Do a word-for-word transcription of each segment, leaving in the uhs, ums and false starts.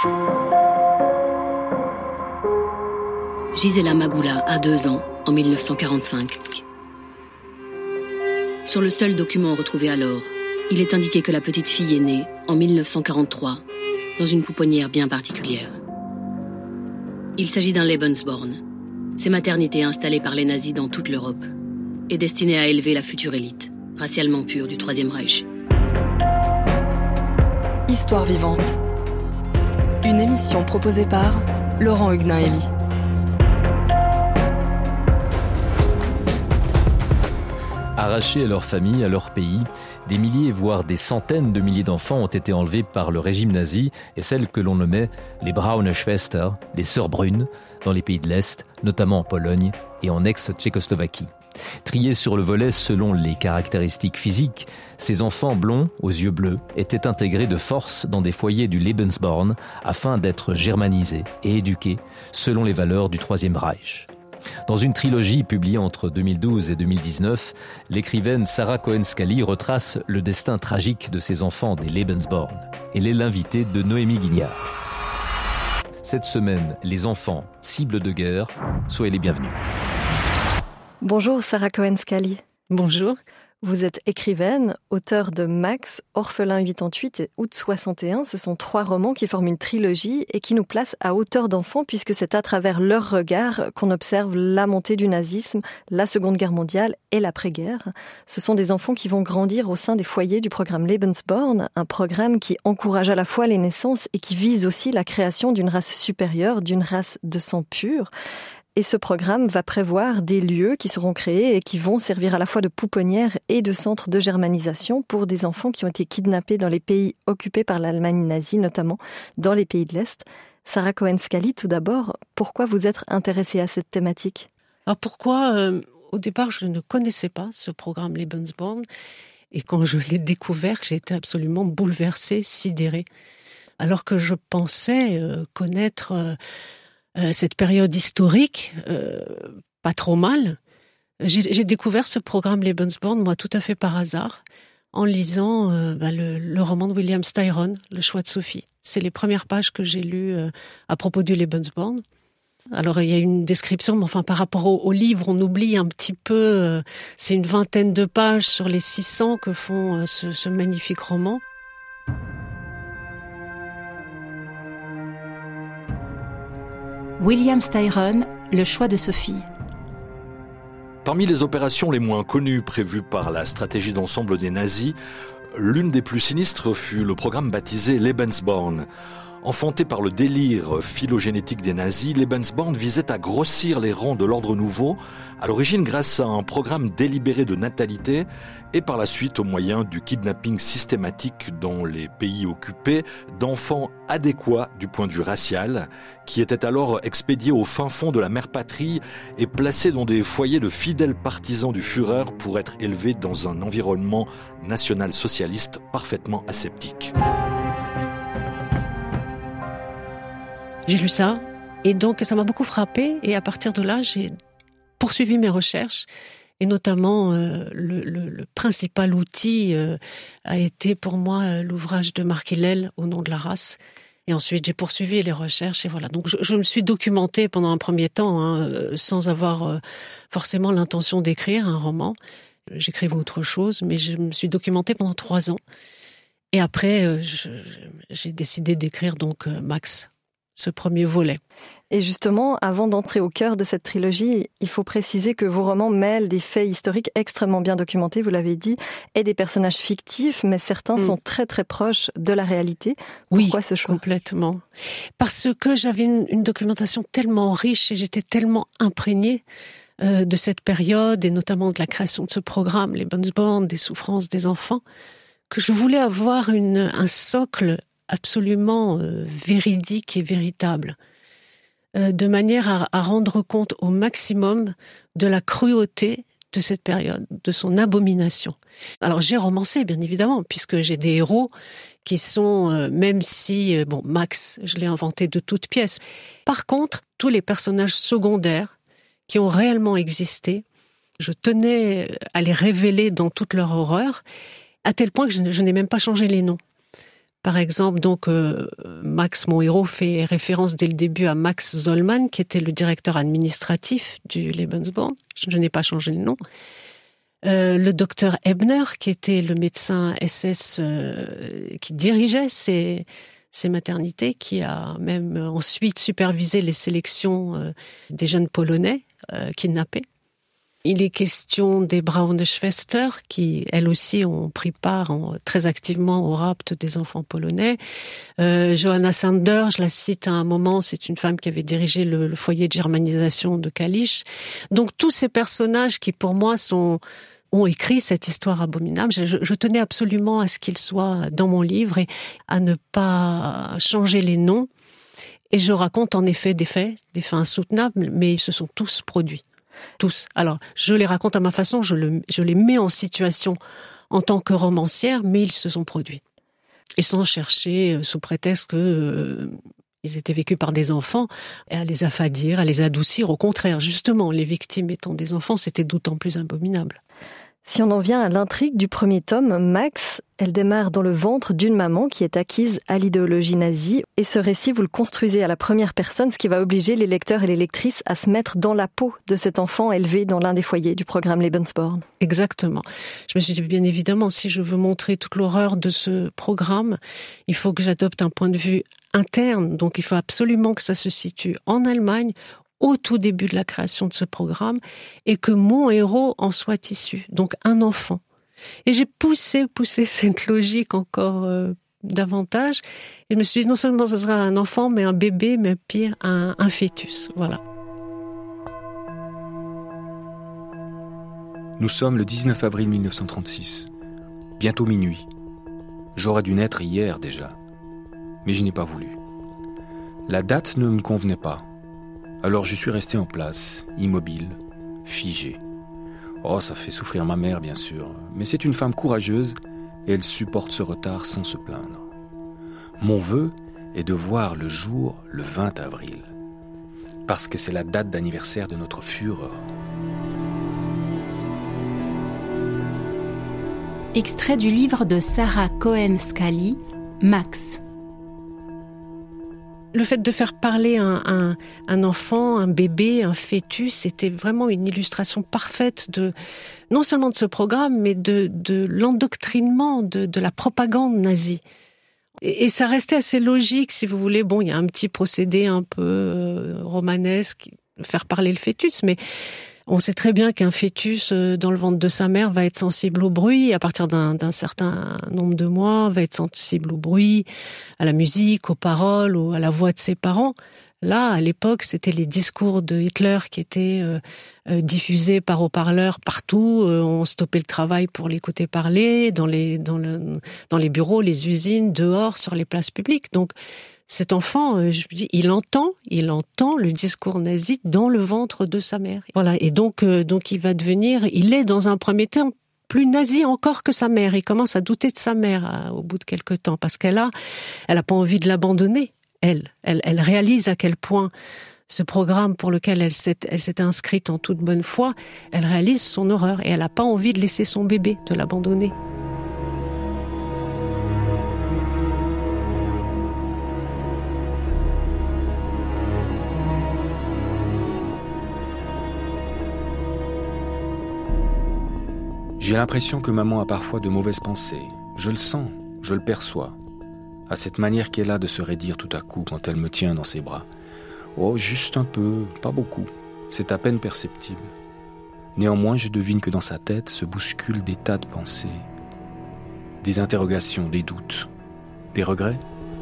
Gisela Magula a deux ans, en mille neuf cent quarante-cinq. Sur le seul document retrouvé alors, il est indiqué que la petite fille est née en mille neuf cent quarante-trois, dans une pouponnière bien particulière. Il s'agit d'un Lebensborn, ces maternités installées par les nazis dans toute l'Europe et destinées à élever la future élite, racialement pure du Troisième Reich. Histoire vivante. Une émission proposée par Laurent Huguenin-Hélie. Arrachés à leur famille, à leur pays, des milliers, voire des centaines de milliers d'enfants ont été enlevés par le régime nazi et celles que l'on nommait les Braune Schwester, les sœurs brunes, dans les pays de l'Est, notamment en Pologne et en ex-Tchécoslovaquie. Triés sur le volet selon les caractéristiques physiques, ces enfants blonds aux yeux bleus étaient intégrés de force dans des foyers du Lebensborn afin d'être germanisés et éduqués selon les valeurs du Troisième Reich. Dans une trilogie publiée entre deux mille douze et deux mille dix-neuf, l'écrivaine Sarah Cohen-Scally retrace le destin tragique de ces enfants des Lebensborn. Elle est l'invitée de Noémie Guignard. Cette semaine, les enfants, cibles de guerre, soyez les bienvenus. Bonjour Sarah Cohen-Scally. Bonjour. Vous êtes écrivaine, auteure de Max, Orphelin quatre-vingt-huit et Août soixante et un. Ce sont trois romans qui forment une trilogie et qui nous placent à hauteur d'enfants puisque c'est à travers leur regard qu'on observe la montée du nazisme, la Seconde Guerre mondiale et l'après-guerre. Ce sont des enfants qui vont grandir au sein des foyers du programme Lebensborn, un programme qui encourage à la fois les naissances et qui vise aussi la création d'une race supérieure, d'une race de sang pur. Et ce programme va prévoir des lieux qui seront créés et qui vont servir à la fois de pouponnières et de centres de germanisation pour des enfants qui ont été kidnappés dans les pays occupés par l'Allemagne nazie, notamment dans les pays de l'Est. Sarah Cohen-Scally, tout d'abord, pourquoi vous êtes intéressée à cette thématique ? Alors pourquoi euh, Au départ, je ne connaissais pas ce programme Lebensborn. Et quand je l'ai découvert, j'ai été absolument bouleversée, sidérée. Alors que je pensais euh, connaître... Euh, Euh, cette période historique, euh, pas trop mal. J'ai, j'ai découvert ce programme Lebensborn, moi, tout à fait par hasard, en lisant euh, bah, le, le roman de William Styron, Le choix de Sophie. C'est les premières pages que j'ai lues euh, à propos du Lebensborn. Alors, il y a une description, mais enfin, par rapport au, au livre, on oublie un petit peu, euh, c'est une vingtaine de pages sur les six cents que font euh, ce, ce magnifique roman. William Styron, Le choix de Sophie. Parmi les opérations les moins connues prévues par la stratégie d'ensemble des nazis, l'une des plus sinistres fut le programme baptisé Lebensborn. Enfanté par le délire phylogénétique des nazis, Lebensborn visait à grossir les rangs de l'ordre nouveau, à l'origine grâce à un programme délibéré de natalité et par la suite au moyen du kidnapping systématique dans les pays occupés d'enfants adéquats du point de vue racial, qui étaient alors expédiés au fin fond de la mère patrie et placés dans des foyers de fidèles partisans du Führer pour être élevés dans un environnement national-socialiste parfaitement aseptique. J'ai lu ça, et donc ça m'a beaucoup frappée, et à partir de là, j'ai poursuivi mes recherches, et notamment euh, le, le, le principal outil euh, a été pour moi euh, l'ouvrage de Marc Hillel, Au nom de la race. Et ensuite, j'ai poursuivi les recherches, et voilà. Donc je, je me suis documentée pendant un premier temps, hein, euh, sans avoir euh, forcément l'intention d'écrire un roman. J'écrivais autre chose, mais je me suis documentée pendant trois ans. Et après, euh, je, j'ai décidé d'écrire donc euh, Max, ce premier volet. Et justement, avant d'entrer au cœur de cette trilogie, il faut préciser que vos romans mêlent des faits historiques extrêmement bien documentés, vous l'avez dit, et des personnages fictifs, mais certains mmh. sont très très proches de la réalité. Pourquoi oui, ce choix ? Complètement. Parce que j'avais une, une documentation tellement riche et j'étais tellement imprégnée euh, de cette période et notamment de la création de ce programme, Lebensborn, des souffrances des enfants, que je voulais avoir une, un socle absolument euh, véridique et véritable, euh, de manière à, à rendre compte au maximum de la cruauté de cette période, de son abomination. Alors j'ai romancé, bien évidemment, puisque j'ai des héros qui sont, euh, même si, euh, bon, Max, je l'ai inventé de toutes pièces. Par contre, tous les personnages secondaires qui ont réellement existé, je tenais à les révéler dans toute leur horreur, à tel point que je, je n'ai même pas changé les noms. Par exemple, donc euh, Max, mon héros, fait référence dès le début à Max Zollmann, qui était le directeur administratif du Lebensborn. Je, je n'ai pas changé le nom. Euh, le docteur Ebner, qui était le médecin S S euh, qui dirigeait ces, ces maternités, qui a même ensuite supervisé les sélections euh, des jeunes Polonais euh, kidnappés. Il est question des Braune Schwester, qui, elles aussi, ont pris part en, très activement au rapt des enfants polonais. Euh, Johanna Sander, je la cite à un moment, c'est une femme qui avait dirigé le, le foyer de germanisation de Kalisz. Donc tous ces personnages qui, pour moi, sont... ont écrit cette histoire abominable. Je, je tenais absolument à ce qu'ils soient dans mon livre et à ne pas changer les noms. Et je raconte en effet des faits, des faits insoutenables, mais ils se sont tous produits. Tous. Alors, je les raconte à ma façon, je, le, je les mets en situation en tant que romancière, mais ils se sont produits. Et sans chercher, sous prétexte que... Euh, ils étaient vécus par des enfants, et à les affadir, à les adoucir. Au contraire, justement, les victimes étant des enfants, c'était d'autant plus abominable. Si on en vient à l'intrigue du premier tome, Max, elle démarre dans le ventre d'une maman qui est acquise à l'idéologie nazie. Et ce récit, vous le construisez à la première personne, ce qui va obliger les lecteurs et les lectrices à se mettre dans la peau de cet enfant élevé dans l'un des foyers du programme Lebensborn. Exactement. Je me suis dit, bien évidemment, si je veux montrer toute l'horreur de ce programme, il faut que j'adopte un point de vue interne. Donc il faut absolument que ça se situe en Allemagne, au tout début de la création de ce programme, et que mon héros en soit issu, donc un enfant. Et j'ai poussé, poussé cette logique encore euh, davantage, et je me suis dit, non seulement ce sera un enfant, mais un bébé, mais pire, un, un fœtus, voilà. Nous sommes le dix-neuf avril mille neuf cent trente-six, bientôt minuit. J'aurais dû naître hier déjà, mais je n'ai pas voulu. La date ne me convenait pas. Alors je suis resté en place, immobile, figé. Oh, ça fait souffrir ma mère, bien sûr, mais c'est une femme courageuse et elle supporte ce retard sans se plaindre. Mon vœu est de voir le jour le vingt avril, parce que c'est la date d'anniversaire de notre Führer. Extrait du livre de Sarah Cohen-Scally, Max. Le fait de faire parler un, un, un enfant, un bébé, un fœtus, c'était vraiment une illustration parfaite de, non seulement de ce programme, mais de, de l'endoctrinement, de, de la propagande nazie. Et, et ça restait assez logique, si vous voulez. Bon, il y a un petit procédé un peu euh, romanesque, faire parler le fœtus, mais on sait très bien qu'un fœtus euh, dans le ventre de sa mère va être sensible au bruit, à partir d'un, d'un certain nombre de mois, va être sensible au bruit, à la musique, aux paroles, au, à la voix de ses parents. Là, à l'époque, c'était les discours de Hitler qui étaient euh, euh, diffusés par haut-parleurs partout. Euh, on stoppait le travail pour l'écouter parler, dans les, dans, le, dans les bureaux, les usines, dehors, sur les places publiques. Donc, cet enfant, je me dis, il entend, il entend le discours nazi dans le ventre de sa mère. Voilà. Et donc, donc il va devenir, il est dans un premier temps plus nazi encore que sa mère. Il commence à douter de sa mère au bout de quelques temps parce qu'elle a, elle a pas envie de l'abandonner. Elle, elle, elle réalise à quel point ce programme pour lequel elle s'est, elle s'est inscrite en toute bonne foi, elle réalise son horreur et elle a pas envie de laisser son bébé, de l'abandonner. J'ai l'impression que maman a parfois de mauvaises pensées. Je le sens, je le perçois. À cette manière qu'elle a de se raidir tout à coup quand elle me tient dans ses bras. Oh, juste un peu, pas beaucoup. C'est à peine perceptible. Néanmoins, je devine que dans sa tête se bousculent des tas de pensées. Des interrogations, des doutes, des regrets.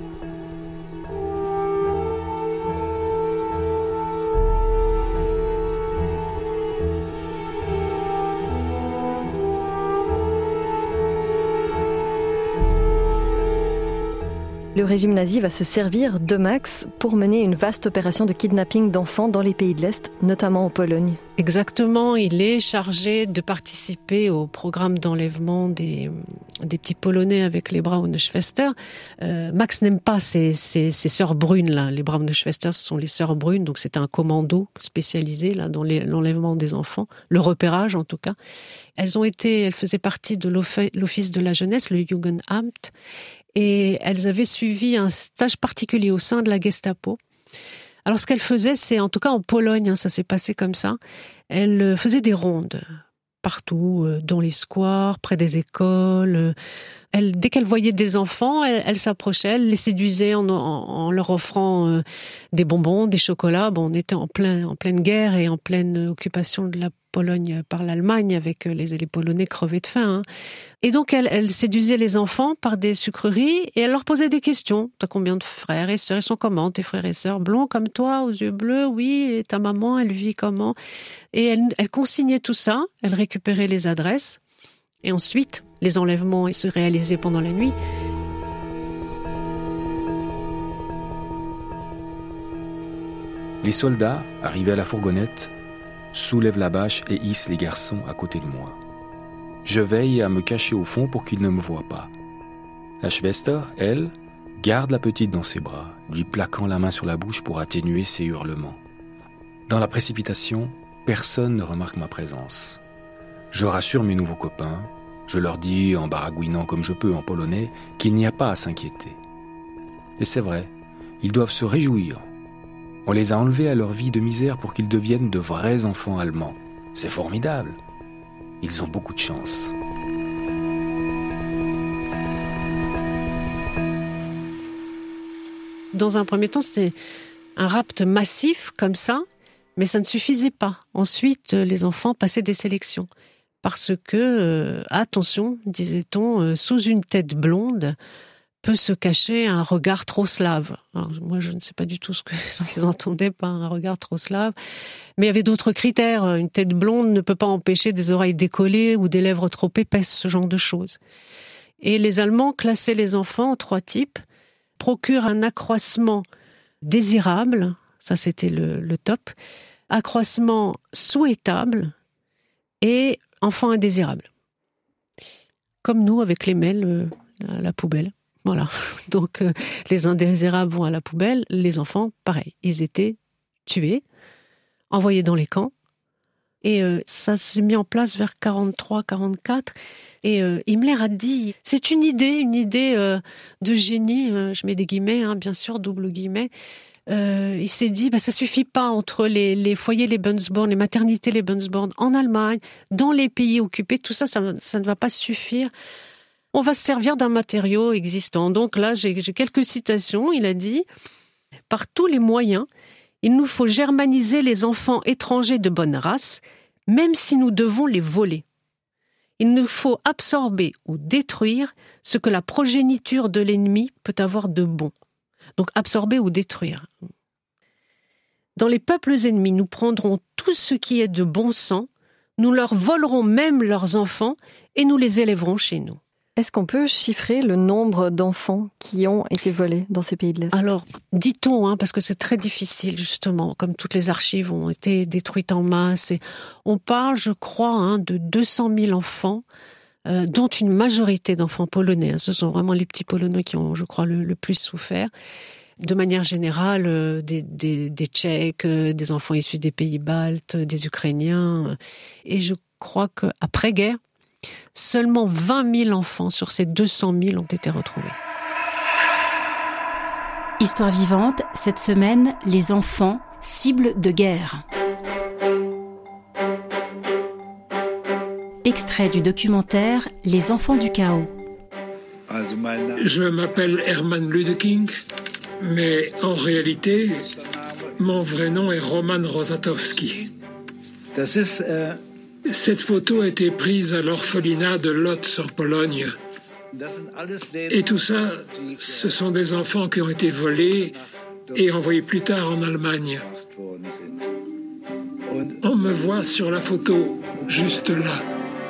Le régime nazi va se servir de Max pour mener une vaste opération de kidnapping d'enfants dans les pays de l'Est, notamment en Pologne. Exactement, il est chargé de participer au programme d'enlèvement des, des petits Polonais avec les Braune Schwester. Euh, Max n'aime pas ces, ces, ces sœurs brunes, là. Les Braune Schwester, ce sont les sœurs brunes, donc c'est un commando spécialisé là, dans les, l'enlèvement des enfants, le repérage en tout cas. Elles ont été, elles faisaient partie de l'office de la jeunesse, le Jugendamt. et elles avaient suivi un stage particulier au sein de la Gestapo. Alors ce qu'elles faisaient, c'est en tout cas en Pologne, hein, ça s'est passé comme ça, elles faisaient des rondes partout, euh, dans les squares, près des écoles. Euh, elles, dès qu'elles voyaient des enfants, elles, elles s'approchaient, elles les séduisaient en, en, en leur offrant euh, des bonbons, des chocolats. Bon, on était en, plein, en pleine guerre et en pleine occupation de la Pologne par l'Allemagne, avec les, les Polonais crevés de faim. Hein. Et donc, elles, elles séduisaient les enfants par des sucreries et elles leur posaient des questions. T'as combien de frères et sœurs? Ils sont comment, tes frères et sœurs? Blonds comme toi, aux yeux bleus? Oui. Et ta maman, elle vit comment? Et elles, elles consignaient tout ça, elles récupéraient les adresses. Et ensuite, les enlèvements se réalisaient pendant la nuit. Les soldats, arrivés à la fourgonnette, soulèvent la bâche et hissent les garçons à côté de moi. Je veille à me cacher au fond pour qu'ils ne me voient pas. La Schwester, elle, garde la petite dans ses bras, lui plaquant la main sur la bouche pour atténuer ses hurlements. Dans la précipitation, personne ne remarque ma présence. Je rassure mes nouveaux copains, je leur dis, en baragouinant comme je peux en polonais, qu'il n'y a pas à s'inquiéter. Et c'est vrai, ils doivent se réjouir. On les a enlevés à leur vie de misère pour qu'ils deviennent de vrais enfants allemands. C'est formidable. Ils ont beaucoup de chance. Dans un premier temps, c'était un rapt massif comme ça, mais ça ne suffisait pas. Ensuite, les enfants passaient des sélections. Parce que, euh, attention, disait-on, euh, sous une tête blonde, peut se cacher un regard trop slave. Alors, moi, je ne sais pas du tout ce, que, ce qu'ils entendaient par un regard trop slave, mais il y avait d'autres critères. Une tête blonde ne peut pas empêcher des oreilles décollées ou des lèvres trop épaisses, ce genre de choses. Et les Allemands classaient les enfants en trois types, procurent un accroissement désirable, ça c'était le, le top, accroissement souhaitable et enfant indésirable. Comme nous, avec les mails, euh, la, la poubelle. Voilà, donc euh, les indésirables vont à la poubelle, les enfants, pareil, ils étaient tués, envoyés dans les camps, et euh, ça s'est mis en place vers quarante-trois quarante-quatre, et euh, Himmler a dit, c'est une idée, une idée euh, de génie, euh, je mets des guillemets, hein, bien sûr, double guillemets, euh, il s'est dit, bah, ça suffit pas entre les, les foyers, les Lebensborn, les maternités, les Lebensborn, en Allemagne, dans les pays occupés, tout ça, ça, ça ne va pas suffire. On va se servir d'un matériau existant. Donc là, j'ai, j'ai quelques citations. Il a dit « Par tous les moyens, il nous faut germaniser les enfants étrangers de bonne race, même si nous devons les voler. Il nous faut absorber ou détruire ce que la progéniture de l'ennemi peut avoir de bon. » Donc absorber ou détruire. Dans les peuples ennemis, nous prendrons tout ce qui est de bon sang, nous leur volerons même leurs enfants et nous les élèverons chez nous. Est-ce qu'on peut chiffrer le nombre d'enfants qui ont été volés dans ces pays de l'Est? Alors, dit-on, hein, parce que c'est très difficile, justement, comme toutes les archives ont été détruites en masse. Et on parle, je crois, hein, de deux cent mille enfants, euh, dont une majorité d'enfants polonais. Hein. Ce sont vraiment les petits Polonais qui ont, je crois, le, le plus souffert. De manière générale, euh, des, des, des Tchèques, euh, des enfants issus des pays baltes, des Ukrainiens. Et je crois qu'après-guerre, seulement vingt mille enfants sur ces deux cent mille ont été retrouvés. Histoire vivante, cette semaine, les enfants, cibles de guerre. Extrait du documentaire Les enfants du chaos. Je m'appelle Hermann Ludeking, mais en réalité, mon vrai nom est Roman Rosatowski. Cette photo a été prise à l'orphelinat de Lodz en Pologne. Et tout ça, ce sont des enfants qui ont été volés et envoyés plus tard en Allemagne. On me voit sur la photo, juste là.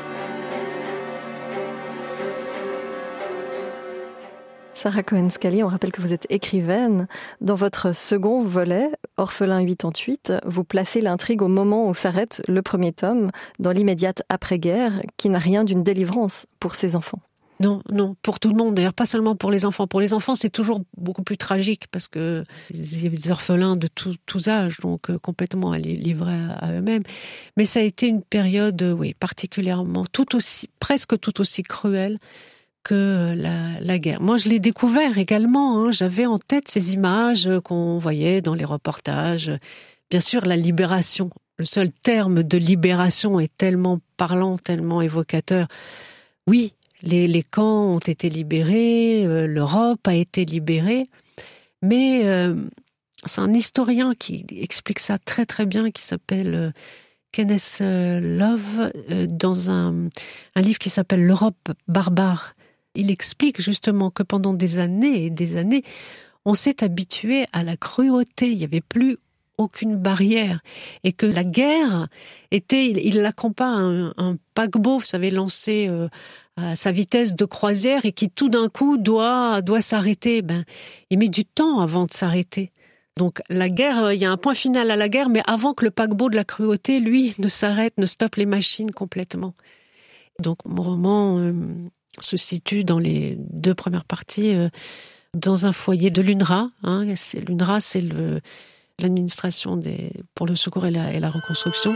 Sarah Cohen-Scally, on rappelle que vous êtes écrivaine. Dans votre second volet, Orphelin quatre-vingt-huit, vous placez l'intrigue au moment où s'arrête le premier tome, dans l'immédiate après-guerre, qui n'a rien d'une délivrance pour ces enfants. Non, non, pour tout le monde, d'ailleurs, pas seulement pour les enfants. Pour les enfants, c'est toujours beaucoup plus tragique, parce que il y avait des orphelins de tout, tous âges, donc euh, complètement livrés à, à eux-mêmes. Mais ça a été une période, oui, particulièrement, tout aussi, presque tout aussi cruelle que la, la guerre. Moi, je l'ai découvert également. Hein. J'avais en tête ces images qu'on voyait dans les reportages. Bien sûr, la libération. Le seul terme de libération est tellement parlant, tellement évocateur. Oui, les, les camps ont été libérés, euh, l'Europe a été libérée, mais euh, c'est un historien qui explique ça très très bien, qui s'appelle euh, Kenneth Love, euh, dans un, un livre qui s'appelle L'Europe barbare. Il explique justement que pendant des années et des années, on s'est habitué à la cruauté. Il n'y avait plus aucune barrière. Et que la guerre était, il, il la compare à un, un paquebot, vous savez, lancé euh, à sa vitesse de croisière et qui tout d'un coup doit, doit s'arrêter. Ben, il met du temps avant de s'arrêter. Donc la guerre, il y a un point final à la guerre, mais avant que le paquebot de la cruauté, lui, ne s'arrête, ne stoppe les machines complètement. Donc mon roman euh, se situe dans les deux premières parties euh, dans un foyer de l'UNRWA. Hein. C'est, L'UNRWA, c'est le, l'administration des, pour le secours et la, et la reconstruction.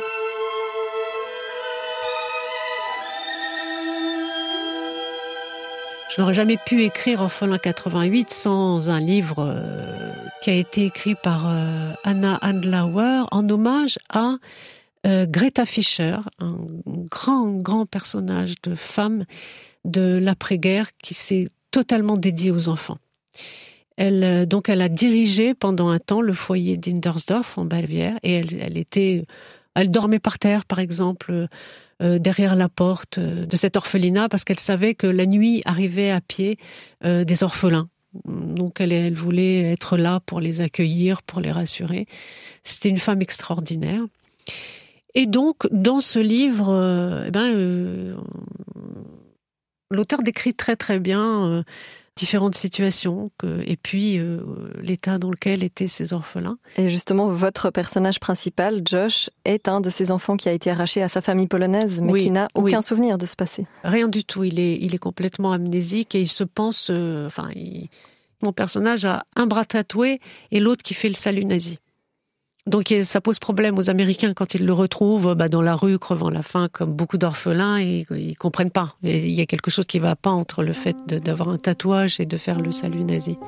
Je n'aurais jamais pu écrire Orphelin quatre-vingt-huit sans un livre euh, qui a été écrit par euh, Anna Andlauer en hommage à euh, Greta Fischer, un grand, grand personnage de femme de l'après-guerre qui s'est totalement dédiée aux enfants. Elle, donc, elle a dirigé pendant un temps le foyer d'Indersdorf en Bavière et elle, elle était, elle dormait par terre, par exemple, euh, derrière la porte de cet orphelinat parce qu'elle savait que la nuit arrivait à pied euh, des orphelins. Donc, elle, elle voulait être là pour les accueillir, pour les rassurer. C'était une femme extraordinaire. Et donc, dans ce livre, euh, eh ben, euh, l'auteur décrit très très bien euh, différentes situations que, et puis euh, l'état dans lequel étaient ces orphelins. Et justement, votre personnage principal, Josh, est un de ces enfants qui a été arraché à sa famille polonaise, mais oui, qui n'a aucun oui. souvenir de ce passé. Rien du tout. Il est, il est complètement amnésique et il se pense... Euh, enfin, il, mon personnage a un bras tatoué et l'autre qui fait le salut nazi. Donc ça pose problème aux Américains quand ils le retrouvent bah, dans la rue, crevant la faim, comme beaucoup d'orphelins, et ils comprennent pas. Et il y a quelque chose qui va pas entre le fait de, d'avoir un tatouage et de faire le salut nazi.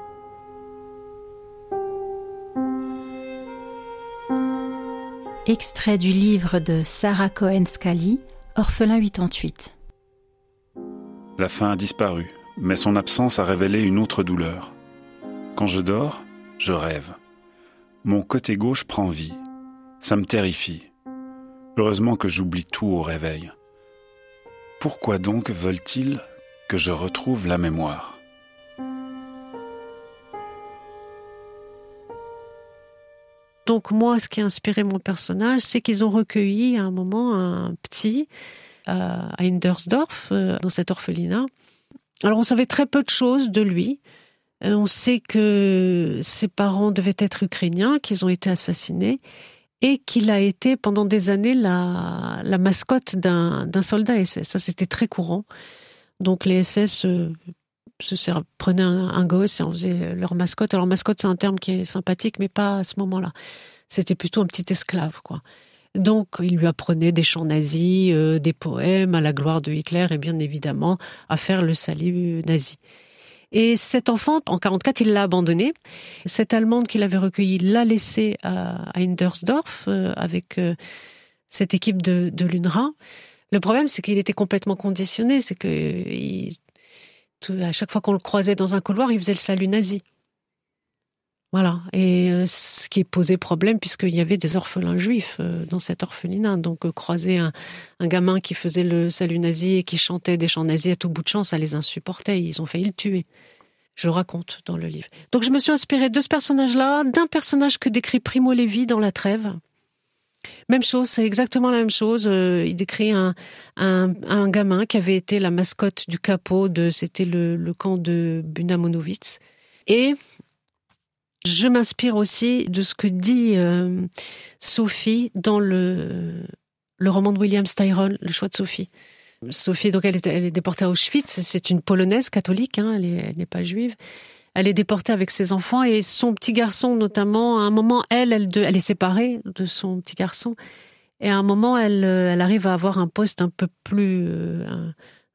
Extrait du livre de Sarah Cohen-Scally, Orphelin quatre-vingt-huit. La faim a disparu, mais son absence a révélé une autre douleur. Quand je dors, je rêve. Mon côté gauche prend vie. Ça me terrifie. Heureusement que j'oublie tout au réveil. Pourquoi donc veulent-ils que je retrouve la mémoire ? Donc moi, ce qui a inspiré mon personnage, c'est qu'ils ont recueilli à un moment un petit à Indersdorf, dans cet orphelinat. Alors on savait très peu de choses de lui. On sait que ses parents devaient être ukrainiens, qu'ils ont été assassinés et qu'il a été pendant des années la, la mascotte d'un, d'un soldat S S. Ça, c'était très courant. Donc les S S euh, se servent, prenaient un, un gosse et en faisaient leur mascotte. Alors mascotte, c'est un terme qui est sympathique, mais pas à ce moment-là. C'était plutôt un petit esclave, quoi. Donc il lui apprenait des chants nazis, euh, des poèmes à la gloire de Hitler et bien évidemment à faire le salut nazi. Et cet enfant, en quarante-quatre, il l'a abandonné. Cette Allemande qu'il avait recueillie l'a laissé à, à Indersdorf euh, avec euh, cette équipe de, de l'UNRWA. Le problème, c'est qu'il était complètement conditionné. C'est que il, tout, à chaque fois qu'on le croisait dans un couloir, il faisait le salut nazi. Voilà. Et euh, ce qui posait problème, puisqu'il y avait des orphelins juifs euh, dans cet orphelinat. Donc euh, croiser un, un gamin qui faisait le salut nazi et qui chantait des chants nazis à tout bout de champ, ça les insupportait. Ils ont failli le tuer. Je le raconte dans le livre. Donc je me suis inspirée de ce personnage-là, d'un personnage que décrit Primo Levi dans La Trêve. Même chose, c'est exactement la même chose. Euh, il décrit un, un, un gamin qui avait été la mascotte du capot de, c'était le, le camp de Buna-Monowitz. Et je m'inspire aussi de ce que dit euh, Sophie dans le, le roman de William Styron, Le choix de Sophie. Sophie, donc elle est, elle est déportée à Auschwitz. C'est une Polonaise catholique, hein, elle, est, elle n'est pas juive. Elle est déportée avec ses enfants et son petit garçon, notamment, à un moment, elle, elle, de, elle est séparée de son petit garçon. Et à un moment, elle, elle arrive à avoir un poste un peu plus... Euh, un,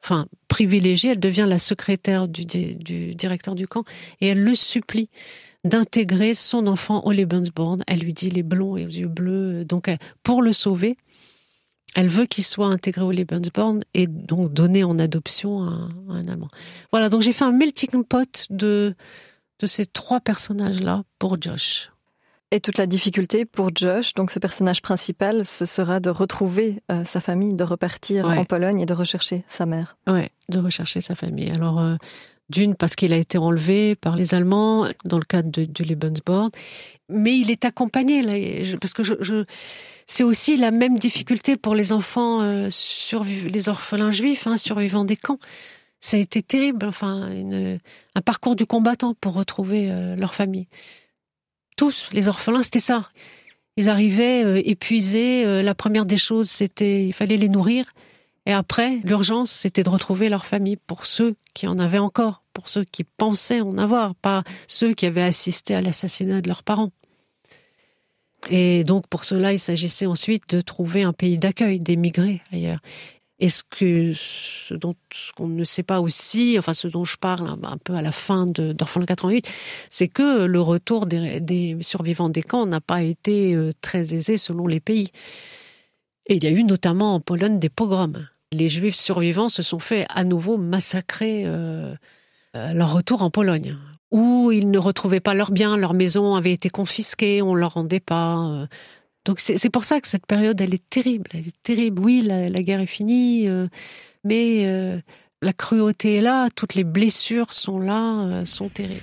enfin privilégiée, elle devient la secrétaire du, du directeur du camp et elle le supplie d'intégrer son enfant au Lebensborn. Elle lui dit les blonds et aux yeux bleus, donc pour le sauver, elle veut qu'il soit intégré au Lebensborn et donc donné en adoption à un, à un Allemand. Voilà, donc j'ai fait un melting pot de, de ces trois personnages-là pour Josh. Et toute la difficulté pour Josh, donc ce personnage principal, ce sera de retrouver euh, sa famille, de repartir ouais. en Pologne et de rechercher sa mère. Ouais, de rechercher sa famille. Alors, euh, d'une, parce qu'il a été enlevé par les Allemands dans le cadre de, du Lebensborn, mais il est accompagné, là, je, parce que je, je, c'est aussi la même difficulté pour les enfants, euh, surviv- les orphelins juifs, hein, survivants des camps. Ça a été terrible, enfin, une, un parcours du combattant pour retrouver euh, leur famille. Tous, les orphelins, c'était ça. Ils arrivaient euh, épuisés. Euh, la première des choses, c'était il fallait les nourrir. Et après, l'urgence, c'était de retrouver leur famille pour ceux qui en avaient encore, pour ceux qui pensaient en avoir, pas ceux qui avaient assisté à l'assassinat de leurs parents. Et donc, pour cela, il s'agissait ensuite de trouver un pays d'accueil, d'émigrer ailleurs. Et ce, que, ce, dont, ce qu'on ne sait pas aussi, enfin ce dont je parle un, un peu à la fin de, d'Orphelin quatre-vingt-huit, c'est que le retour des, des survivants des camps n'a pas été euh, très aisé selon les pays. Et il y a eu notamment en Pologne des pogroms. Les Juifs survivants se sont fait à nouveau massacrer euh, à leur retour en Pologne, où ils ne retrouvaient pas leurs biens, leurs maisons avaient été confisquées, on ne leur rendait pas... Euh, Donc c'est, c'est pour ça que cette période, elle est terrible. Elle est terrible. Oui, la, la guerre est finie, euh, mais euh, la cruauté est là, toutes les blessures sont là, euh, sont terribles.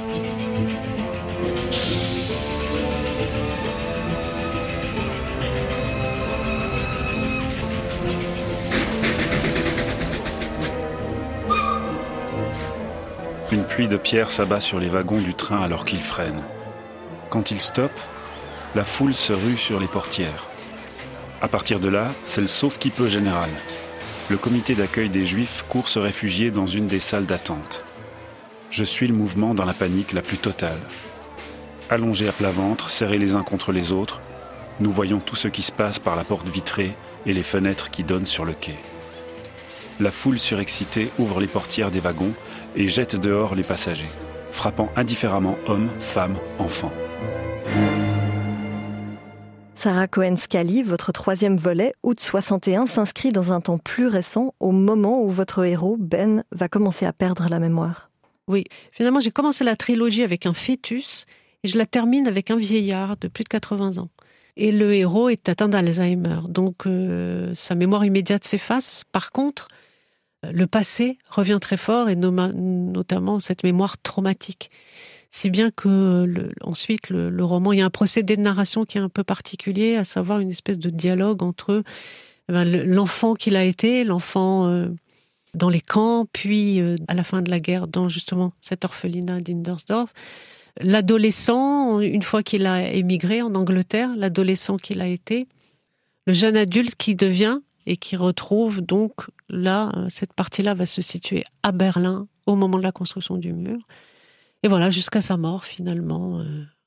Une pluie de pierres s'abat sur les wagons du train alors qu'ils freinent. Quand ils stoppent, la foule se rue sur les portières. À partir de là, c'est le sauve-qui-peut général. Le comité d'accueil des Juifs court se réfugier dans une des salles d'attente. Je suis le mouvement dans la panique la plus totale. Allongés à plat ventre, serrés les uns contre les autres, nous voyons tout ce qui se passe par la porte vitrée et les fenêtres qui donnent sur le quai. La foule surexcitée ouvre les portières des wagons et jette dehors les passagers, frappant indifféremment hommes, femmes, enfants. Sarah Cohen-Scally, votre troisième volet, août soixante et un, s'inscrit dans un temps plus récent, au moment où votre héros, Ben, va commencer à perdre la mémoire. Oui, finalement j'ai commencé la trilogie avec un fœtus et je la termine avec un vieillard de plus de quatre-vingts ans. Et le héros est atteint d'Alzheimer, donc euh, sa mémoire immédiate s'efface. Par contre, le passé revient très fort et noma- notamment cette mémoire traumatique. Si bien que le, ensuite le, le roman, il y a un procédé de narration qui est un peu particulier, à savoir une espèce de dialogue entre eh ben, le, l'enfant qu'il a été, l'enfant euh, dans les camps, puis euh, à la fin de la guerre dans justement cet orphelinat d'Indersdorf, l'adolescent une fois qu'il a émigré en Angleterre, l'adolescent qu'il a été, le jeune adulte qui devient et qui retrouve donc là, cette partie-là va se situer à Berlin au moment de la construction du mur. Et voilà, jusqu'à sa mort, finalement.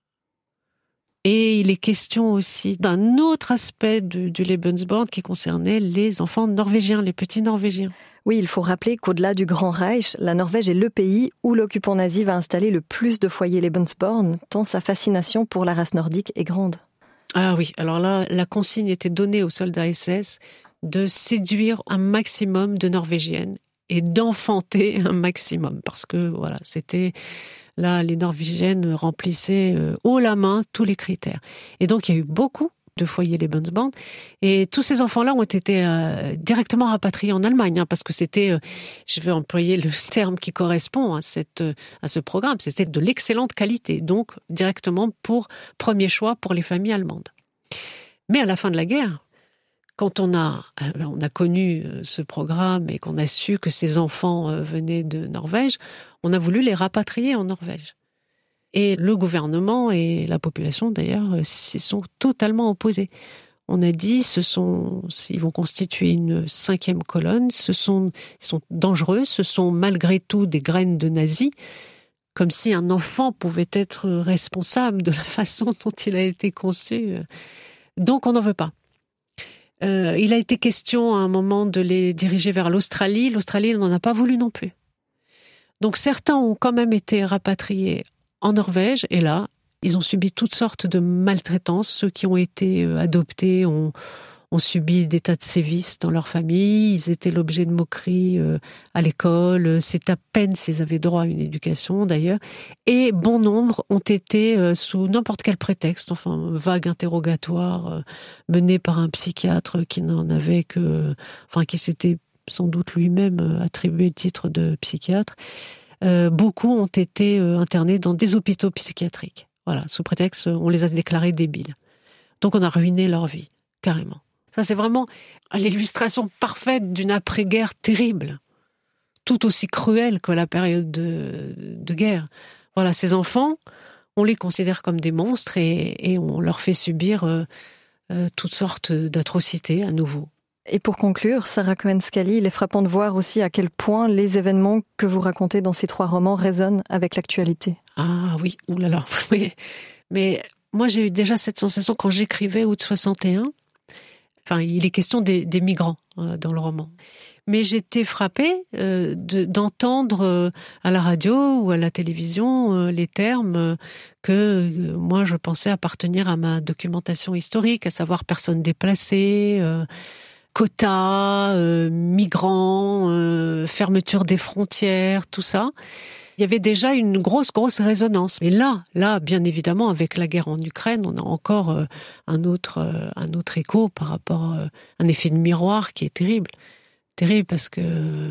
Et il est question aussi d'un autre aspect du, du Lebensborn qui concernait les enfants norvégiens, les petits norvégiens. Oui, il faut rappeler qu'au-delà du Grand Reich, la Norvège est le pays où l'occupant nazi va installer le plus de foyers Lebensborn, tant sa fascination pour la race nordique est grande. Ah oui, alors là, la consigne était donnée aux soldats S S de séduire un maximum de Norvégiennes et d'enfanter un maximum, parce que voilà, c'était... Là, les Norvégiennes remplissaient euh, haut la main tous les critères. Et donc, il y a eu beaucoup de foyers Lebensborn. Et tous ces enfants-là ont été euh, directement rapatriés en Allemagne, hein, parce que c'était, euh, je vais employer le terme qui correspond à, cette, euh, à ce programme, c'était de l'excellente qualité. Donc, directement pour premier choix pour les familles allemandes. Mais à la fin de la guerre, quand on a, on a connu ce programme et qu'on a su que ces enfants venaient de Norvège, on a voulu les rapatrier en Norvège. Et le gouvernement et la population, d'ailleurs, s'y sont totalement opposés. On a dit, ce sont, ils vont constituer une cinquième colonne, ce sont, ils sont dangereux, ce sont malgré tout des graines de nazis, comme si un enfant pouvait être responsable de la façon dont il a été conçu. Donc on n'en veut pas. Euh, il a été question à un moment de les diriger vers l'Australie. L'Australie n'en a pas voulu non plus. Donc certains ont quand même été rapatriés en Norvège, et là, ils ont subi toutes sortes de maltraitances. Ceux qui ont été adoptés ont, ont subi des tas de sévices dans leur famille. Ils étaient l'objet de moqueries euh, à l'école. C'est à peine s'ils avaient droit à une éducation, d'ailleurs. Et bon nombre ont été euh, sous n'importe quel prétexte, enfin, vague interrogatoire, euh, mené par un psychiatre qui n'en avait que... Enfin, qui s'était sans doute lui-même euh, attribué le titre de psychiatre. Euh, beaucoup ont été euh, internés dans des hôpitaux psychiatriques. Voilà, sous prétexte, on les a déclarés débiles. Donc on a ruiné leur vie, carrément. Ça, c'est vraiment l'illustration parfaite d'une après-guerre terrible, tout aussi cruelle que la période de, de guerre. Voilà, ces enfants, on les considère comme des monstres et, et on leur fait subir euh, euh, toutes sortes d'atrocités à nouveau. Et pour conclure, Sarah Cohen-Scalie, il est frappant de voir aussi à quel point les événements que vous racontez dans ces trois romans résonnent avec l'actualité. Ah oui, oulala. Mais, mais moi, j'ai eu déjà cette sensation quand j'écrivais Août soixante et un. Enfin, il est question des, des migrants euh, dans le roman. Mais j'étais frappée euh, de, d'entendre euh, à la radio ou à la télévision euh, les termes euh, que euh, moi, je pensais appartenir à ma documentation historique, à savoir personnes déplacées, euh, quotas, euh, migrants, euh, fermeture des frontières, tout ça. Il y avait déjà une grosse, grosse résonance. Mais là, là, bien évidemment, avec la guerre en Ukraine, on a encore euh, un autre, euh, un autre écho par rapport à euh, un effet de miroir qui est terrible. Terrible parce que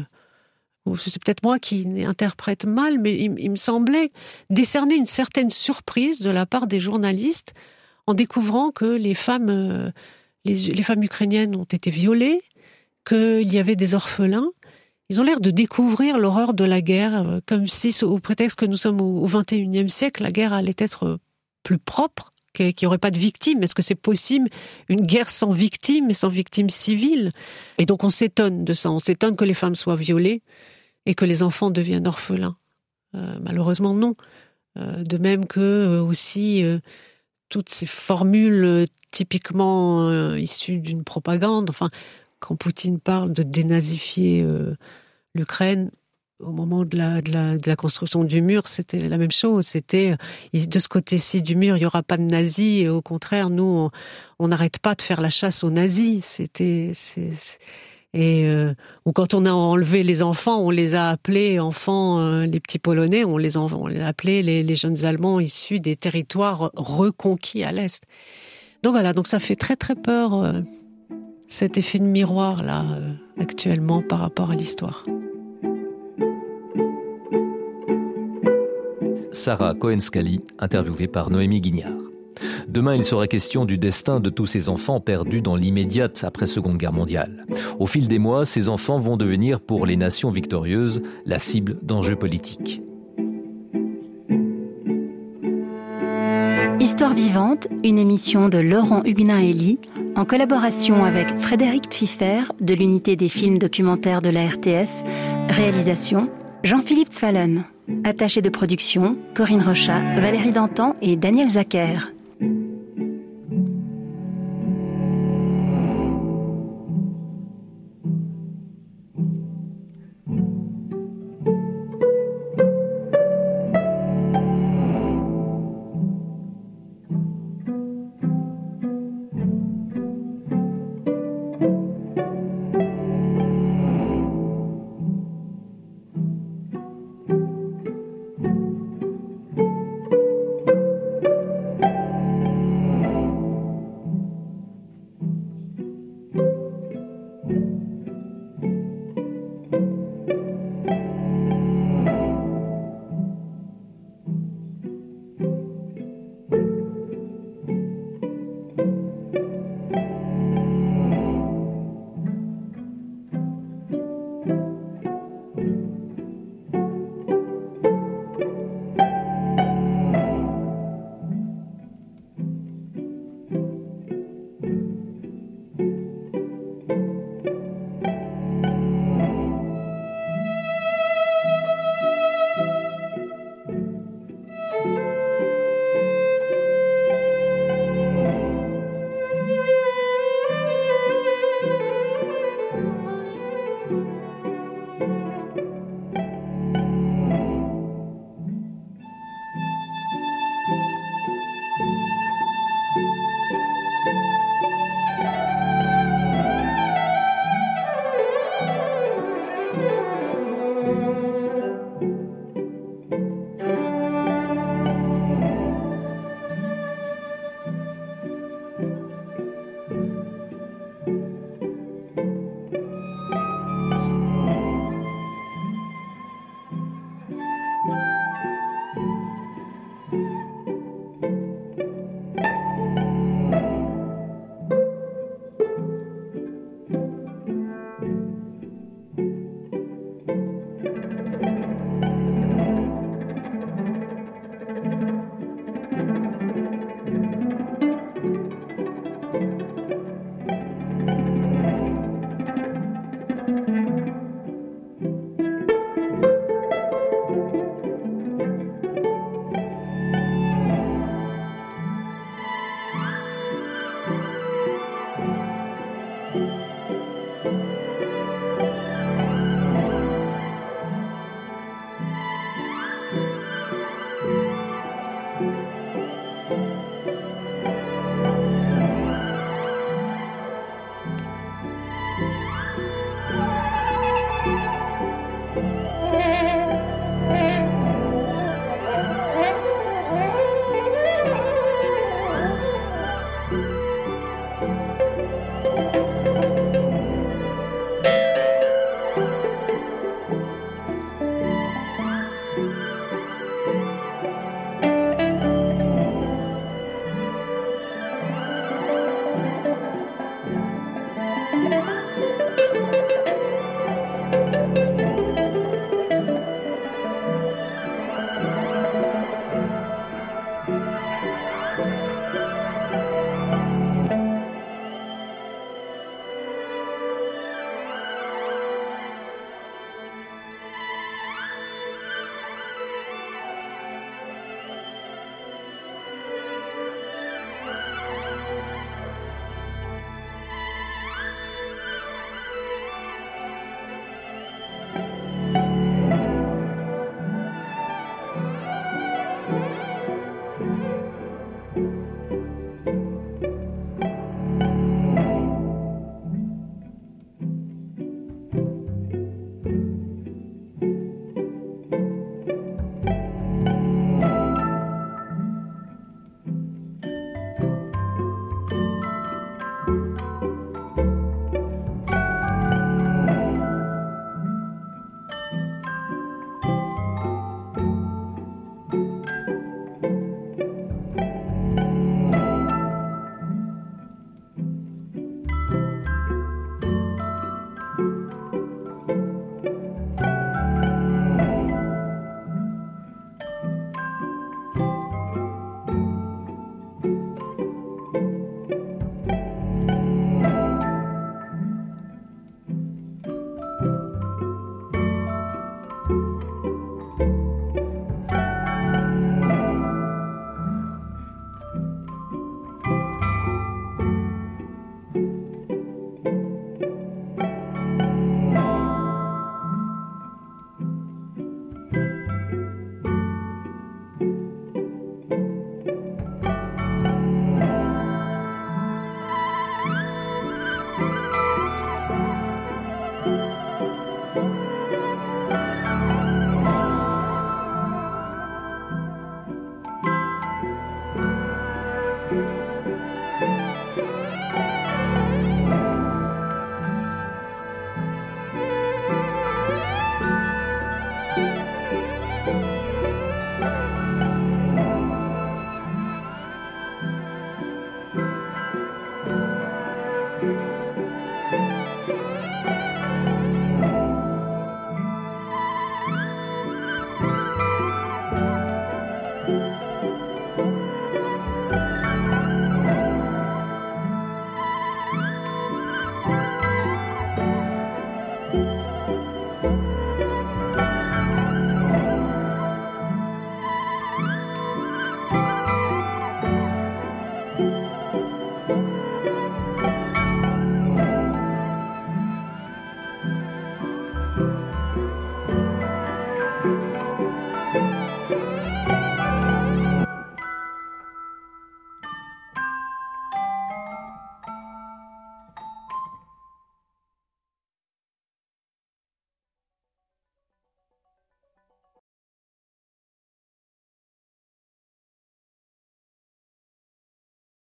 euh, c'est peut-être moi qui interprète mal, mais il, il me semblait décerner une certaine surprise de la part des journalistes en découvrant que les femmes... Euh, Les, les femmes ukrainiennes ont été violées, qu'il y avait des orphelins. Ils ont l'air de découvrir l'horreur de la guerre, comme si, au prétexte que nous sommes au vingt et unième siècle, la guerre allait être plus propre, qu'il n'y aurait pas de victimes. Est-ce que c'est possible, une guerre sans victimes et sans victimes civiles? Et donc on s'étonne de ça, on s'étonne que les femmes soient violées et que les enfants deviennent orphelins. Euh, malheureusement, non. Euh, de même que euh, aussi... Euh, toutes ces formules typiquement euh, issues d'une propagande. Enfin, quand Poutine parle de dénazifier euh, l'Ukraine, au moment de la, de, la, de la construction du mur, c'était la même chose. C'était, de ce côté-ci du mur, il n'y aura pas de nazis, et au contraire, nous, on n'arrête pas de faire la chasse aux nazis. C'était... C'est, c'est... Et euh, ou quand on a enlevé les enfants, on les a appelés enfants, euh, les petits Polonais, on les, en, on les a appelés les, les jeunes Allemands issus des territoires reconquis à l'Est. Donc voilà, donc ça fait très très peur, euh, cet effet de miroir là, euh, actuellement par rapport à l'histoire. Sarah Cohen-Scalie, interviewée par Noémie Guignard. Demain, il sera question du destin de tous ces enfants perdus dans l'immédiate après-Seconde Guerre mondiale. Au fil des mois, ces enfants vont devenir, pour les nations victorieuses, la cible d'enjeux politiques. Histoire vivante, une émission de Laurent Huguenin-Elie, en collaboration avec Frédéric Pfiffer de l'unité des films documentaires de la R T S, réalisation Jean-Philippe Zwalen, attaché de production Corinne Rochat, Valérie Dantan et Daniel Zacher.